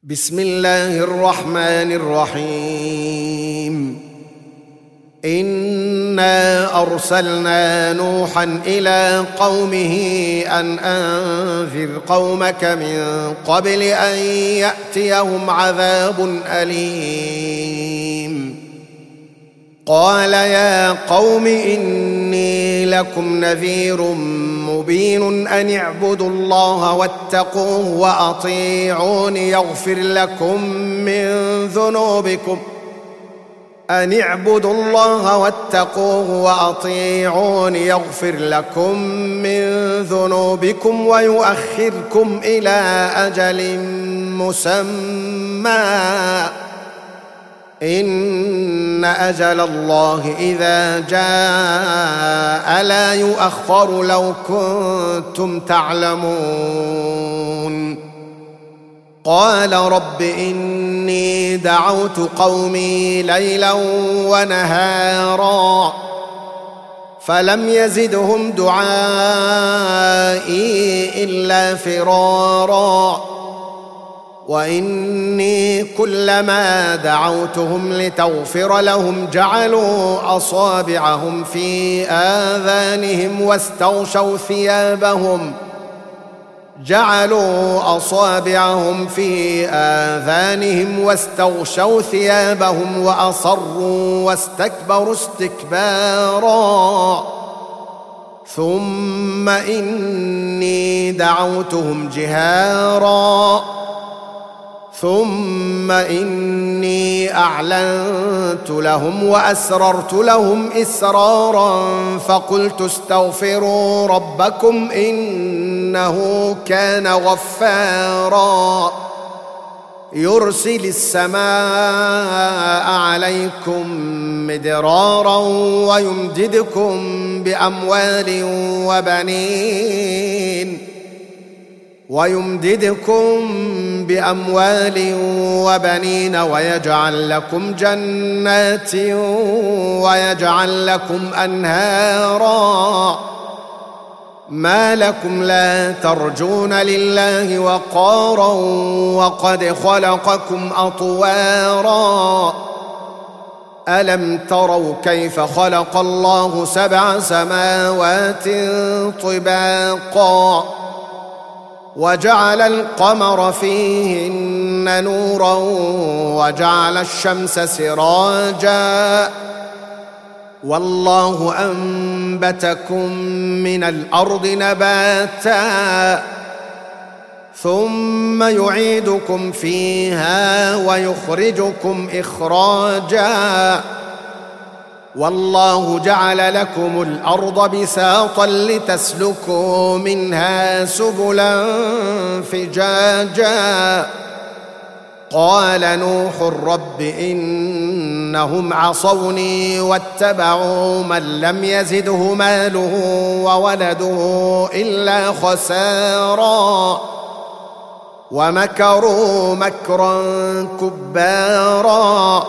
بسم الله الرحمن الرحيم. إنا أرسلنا نوحا إلى قومه أن أنذر قومك من قبل أن يأتيهم عذاب أليم. قال يا قوم إني لكم نذير مبين أن اعبدوا الله واتقوه وأطيعون يغفر لكم من ذنوبكم يغفر لكم من ذنوبكم ويؤخركم إلى أجل مسمى إن أجل الله إذا جاء لا يؤخر لو كنتم تعلمون. قال رب إني دعوت قومي ليلا ونهارا فلم يزدهم دعائي إلا فرارا وإني كلما دعوتهم لتغفر لهم جعلوا أصابعهم في آذانهم واستغشوا ثيابهم وأصروا واستكبروا استكبارا ثم إني دعوتهم جهارا ثم إني أعلنت لهم وأسررت لهم إسرارا فقلت استغفروا ربكم إنه كان غفارا يرسل السماء عليكم مدرارا ويمددكم بأموال وبنين ويجعل لكم جنات ويجعل لكم أنهارا ما لكم لا ترجون لله وقارا وقد خلقكم أطوارا ألم تروا كيف خلق الله 7 سماوات طباقا وجعل القمر فيهن نورا وجعل الشمس سراجا والله أنبتكم من الأرض نباتا ثم يعيدكم فيها ويخرجكم إخراجا والله جعل لكم الأرض بساطا لتسلكوا منها سبلا فجاجا قال نوح رب إنهم عصوني واتبعوا من لم يزده ماله وولده إلا خسارا ومكروا مكرا كبارا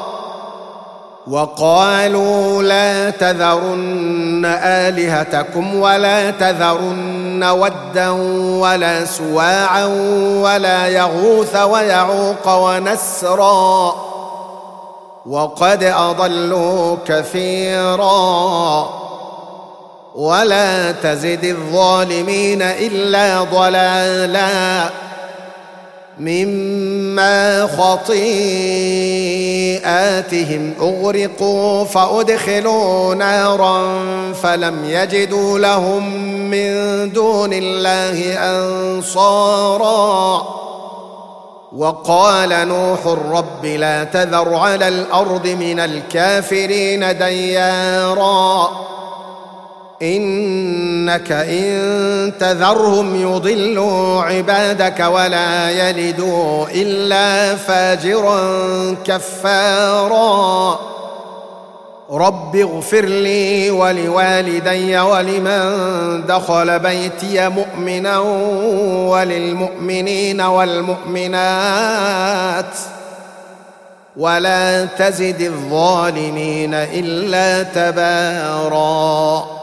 وقالوا لا تذرن آلهتكم ولا تذرن ودا ولا سواعا ولا يغوث ويعوق ونسرا وقد أضلوا كثيرا ولا تزد الظالمين إلا ضلالا مما خطيئاتهم أغرقوا فأدخلوا نارا فلم يجدوا لهم من دون الله أنصارا وقال نوح رب لا تذر على الأرض من الكافرين ديارا إنك إن تذرهم يضلوا عبادك ولا يلدوا إلا فاجرا كفارا رب اغفر لي ولوالدي ولمن دخل بيتي مؤمنا وللمؤمنين والمؤمنات ولا تزد الظالمين إلا تبارا.